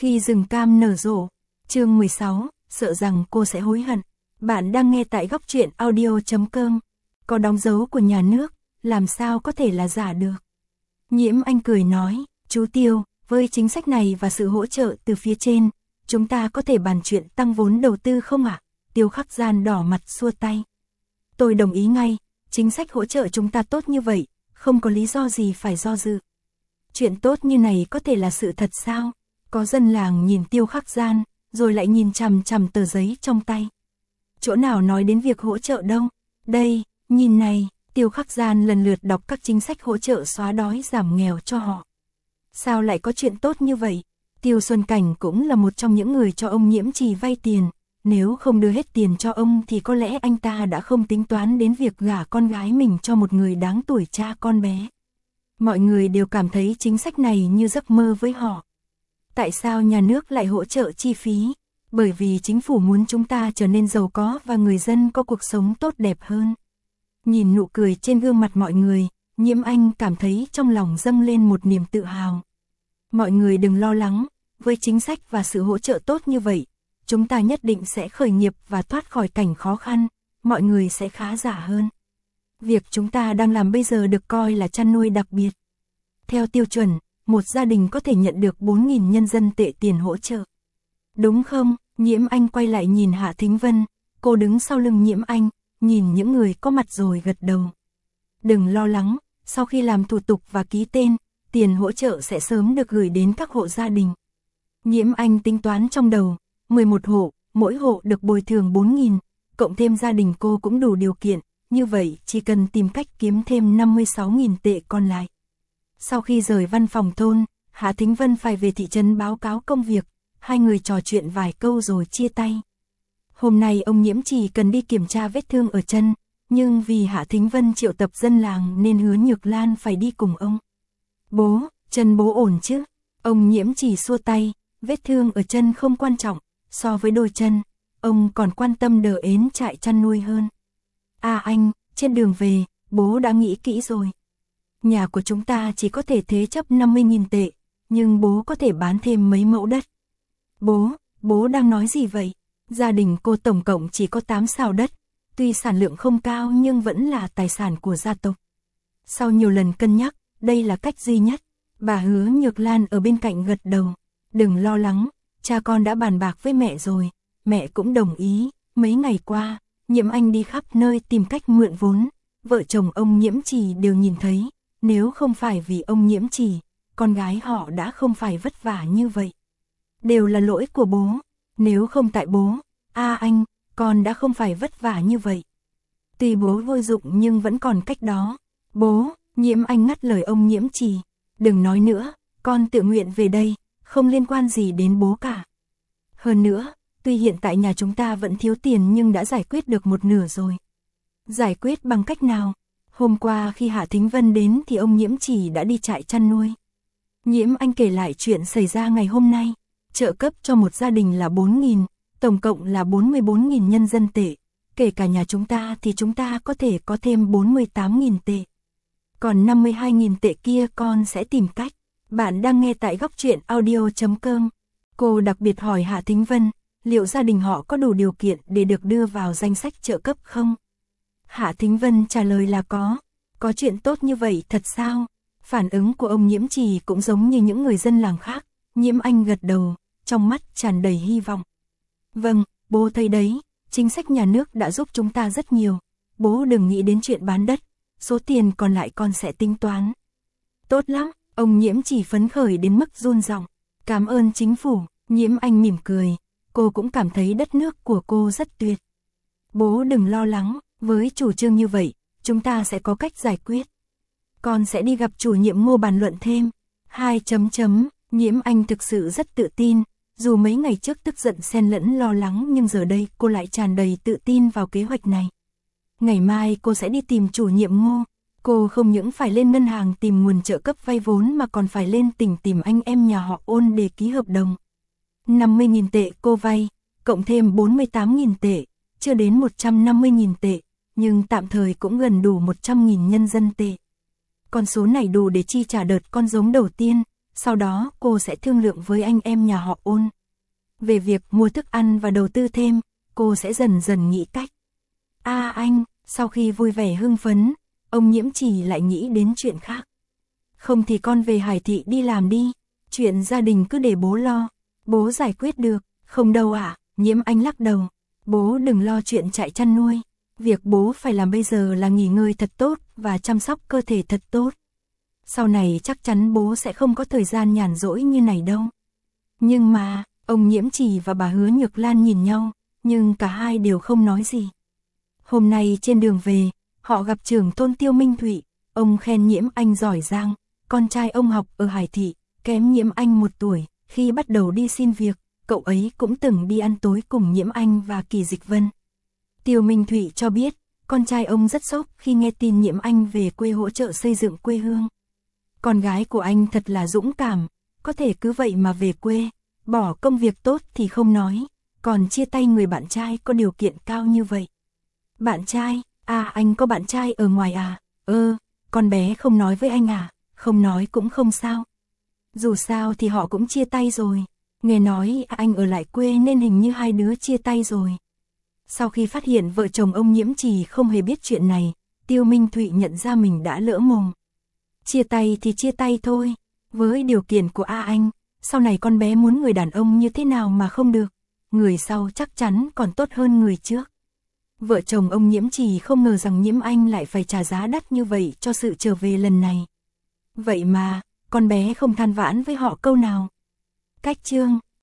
Khi rừng cam nở rộ, chương 16, sợ rằng cô sẽ hối hận. Bạn đang nghe tại góc truyện audio.com. Có đóng dấu của nhà nước, làm sao có thể là giả được. Nhiễm Anh cười nói, chú Tiêu, với chính sách này và sự hỗ trợ từ phía trên, chúng ta có thể bàn chuyện tăng vốn đầu tư không ạ? Tiêu Khắc Gian đỏ mặt xua tay. Tôi đồng ý ngay, chính sách hỗ trợ chúng ta tốt như vậy, không có lý do gì phải do dự. Chuyện tốt như này có thể là sự thật sao? Có dân làng nhìn Tiêu Khắc Gian, rồi lại nhìn chằm chằm tờ giấy trong tay. Chỗ nào nói đến việc hỗ trợ đâu? Đây, nhìn này, Tiêu Khắc Gian lần lượt đọc các chính sách hỗ trợ xóa đói giảm nghèo cho họ. Sao lại có chuyện tốt như vậy? Tiêu Xuân Cảnh cũng là một trong những người cho ông Nhiễm Trì vay tiền. Nếu không đưa hết tiền cho ông thì có lẽ anh ta đã không tính toán đến việc gả con gái mình cho một người đáng tuổi cha con bé. Mọi người đều cảm thấy chính sách này như giấc mơ với họ. Tại sao nhà nước lại hỗ trợ chi phí? Bởi vì chính phủ muốn chúng ta trở nên giàu có và người dân có cuộc sống tốt đẹp hơn. Nhìn nụ cười trên gương mặt mọi người, Nhiễm Anh cảm thấy trong lòng dâng lên một niềm tự hào. Mọi người đừng lo lắng, với chính sách và sự hỗ trợ tốt như vậy, chúng ta nhất định sẽ khởi nghiệp và thoát khỏi cảnh khó khăn, mọi người sẽ khá giả hơn. Việc chúng ta đang làm bây giờ được coi là chăn nuôi đặc biệt. Theo tiêu chuẩn, một gia đình có thể nhận được 4.000 nhân dân tệ tiền hỗ trợ. Đúng không? Nhiễm Anh quay lại nhìn Hạ Thính Vân, cô đứng sau lưng Nhiễm Anh, nhìn những người có mặt rồi gật đầu. Đừng lo lắng, sau khi làm thủ tục và ký tên, tiền hỗ trợ sẽ sớm được gửi đến các hộ gia đình. Nhiễm Anh tính toán trong đầu, 11 hộ, mỗi hộ được bồi thường 4.000, cộng thêm gia đình cô cũng đủ điều kiện, như vậy chỉ cần tìm cách kiếm thêm 56.000 tệ còn lại. Sau khi rời văn phòng thôn, Hạ Thính Vân phải về thị trấn báo cáo công việc, hai người trò chuyện vài câu rồi chia tay. Hôm nay ông Nhiễm Trì cần đi kiểm tra vết thương ở chân, nhưng vì Hạ Thính Vân triệu tập dân làng nên Hứa Nhược Lan phải đi cùng ông. Bố, chân bố ổn chứ? Ông Nhiễm Trì xua tay, vết thương ở chân không quan trọng, so với đôi chân, ông còn quan tâm đỡ ến trại chăn nuôi hơn. À anh, trên đường về, bố đã nghĩ kỹ rồi. Nhà của chúng ta chỉ có thể thế chấp 50.000 tệ, nhưng bố có thể bán thêm mấy mẫu đất. Bố đang nói gì vậy? Gia đình cô tổng cộng chỉ có 8 sào đất, tuy sản lượng không cao nhưng vẫn là tài sản của gia tộc. Sau nhiều lần cân nhắc, đây là cách duy nhất. Bà Hứa Nhược Lan ở bên cạnh gật đầu. Đừng lo lắng, cha con đã bàn bạc với mẹ rồi, mẹ cũng đồng ý. Mấy ngày qua, Nhiễm Anh đi khắp nơi tìm cách mượn vốn, vợ chồng ông Nhiễm Trì đều nhìn thấy, nếu không phải vì ông Nhiễm Trì, con gái họ đã không phải vất vả như vậy. Đều là lỗi của bố, nếu không tại bố, anh, con đã không phải vất vả như vậy. Tuy bố vô dụng nhưng vẫn còn cách đó. Bố, Nhiễm Anh ngắt lời ông Nhiễm Trì, đừng nói nữa, con tự nguyện về đây, không liên quan gì đến bố cả. Hơn nữa, tuy hiện tại nhà chúng ta vẫn thiếu tiền nhưng đã giải quyết được một nửa rồi. Giải quyết bằng cách nào? Hôm qua khi Hạ Thính Vân đến thì ông Nhiễm Trì đã đi trại chăn nuôi. Nhiễm Anh kể lại chuyện xảy ra ngày hôm nay. Trợ cấp cho một gia đình là 4.000, tổng cộng là 44.000 nhân dân tệ. Kể cả nhà chúng ta thì chúng ta có thể có thêm 48.000 tệ. Còn 52.000 tệ kia con sẽ tìm cách. Bạn đang nghe tại góc truyện audio.com. Cô đặc biệt hỏi Hạ Thính Vân, liệu gia đình họ có đủ điều kiện để được đưa vào danh sách trợ cấp không? Hạ Thính Vân trả lời là có. Có chuyện tốt như vậy thật sao? Phản ứng của ông Nhiễm Trì cũng giống như những người dân làng khác. Nhiễm Anh gật đầu, trong mắt tràn đầy hy vọng. Vâng, bố thấy đấy, chính sách nhà nước đã giúp chúng ta rất nhiều. Bố đừng nghĩ đến chuyện bán đất, số tiền còn lại con sẽ tính toán. Tốt lắm, ông Nhiễm Trì phấn khởi đến mức run giọng. Cảm ơn chính phủ. Nhiễm Anh mỉm cười, cô cũng cảm thấy đất nước của cô rất tuyệt. Bố đừng lo lắng, với chủ trương như vậy, chúng ta sẽ có cách giải quyết. Con sẽ đi gặp chủ nhiệm Ngô bàn luận thêm. Nhiễm Anh thực sự rất tự tin, dù mấy ngày trước tức giận xen lẫn lo lắng nhưng giờ đây cô lại tràn đầy tự tin vào kế hoạch này. Ngày mai cô sẽ đi tìm chủ nhiệm Ngô, cô không những phải lên ngân hàng tìm nguồn trợ cấp vay vốn mà còn phải lên tỉnh tìm anh em nhà họ Ôn để ký hợp đồng. 50.000 tệ cô vay, cộng thêm 48.000 tệ, chưa đến 150.000 tệ, nhưng tạm thời cũng gần đủ 100.000 nhân dân tệ. Con số này đủ để chi trả đợt con giống đầu tiên, sau đó cô sẽ thương lượng với anh em nhà họ Ôn. Về việc mua thức ăn và đầu tư thêm, cô sẽ dần dần nghĩ cách. Anh, sau khi vui vẻ hưng phấn, ông Nhiễm Trì lại nghĩ đến chuyện khác. Không thì con về Hải Thị đi làm đi, chuyện gia đình cứ để bố lo, bố giải quyết được. Không đâu ạ, Nhiễm Anh lắc đầu, bố đừng lo chuyện chạy chăn nuôi. Việc bố phải làm bây giờ là nghỉ ngơi thật tốt và chăm sóc cơ thể thật tốt. Sau này chắc chắn bố sẽ không có thời gian nhàn rỗi như này đâu. Nhưng mà, ông Nhiễm Trì và bà Hứa Nhược Lan nhìn nhau, nhưng cả hai đều không nói gì. Hôm nay trên đường về, họ gặp trưởng thôn Tiêu Minh Thụy, ông khen Nhiễm Anh giỏi giang, con trai ông học ở Hải Thị, kém Nhiễm Anh 1 tuổi, khi bắt đầu đi xin việc, cậu ấy cũng từng đi ăn tối cùng Nhiễm Anh và Kỳ Dịch Vân. Tiêu Minh Thụy cho biết, con trai ông rất sốc khi nghe tin Nhiễm Anh về quê hỗ trợ xây dựng quê hương. Con gái của anh thật là dũng cảm, có thể cứ vậy mà về quê, bỏ công việc tốt thì không nói, còn chia tay người bạn trai có điều kiện cao như vậy. Bạn trai, anh có bạn trai ở ngoài à? Con bé không nói với anh à? Không nói cũng không sao. Dù sao thì họ cũng chia tay rồi. Nghe nói anh ở lại quê nên hình như hai đứa chia tay rồi. Sau khi phát hiện vợ chồng ông Nhiễm Trì không hề biết chuyện này, Tiêu Minh Thụy nhận ra mình đã lỡ mồm. Chia tay thì chia tay thôi, với điều kiện của anh, sau này con bé muốn người đàn ông như thế nào mà không được, người sau chắc chắn còn tốt hơn người trước. Vợ chồng ông Nhiễm Trì không ngờ rằng Nhiễm Anh lại phải trả giá đắt như vậy cho sự trở về lần này. Vậy mà, con bé không than vãn với họ câu nào. Cách chương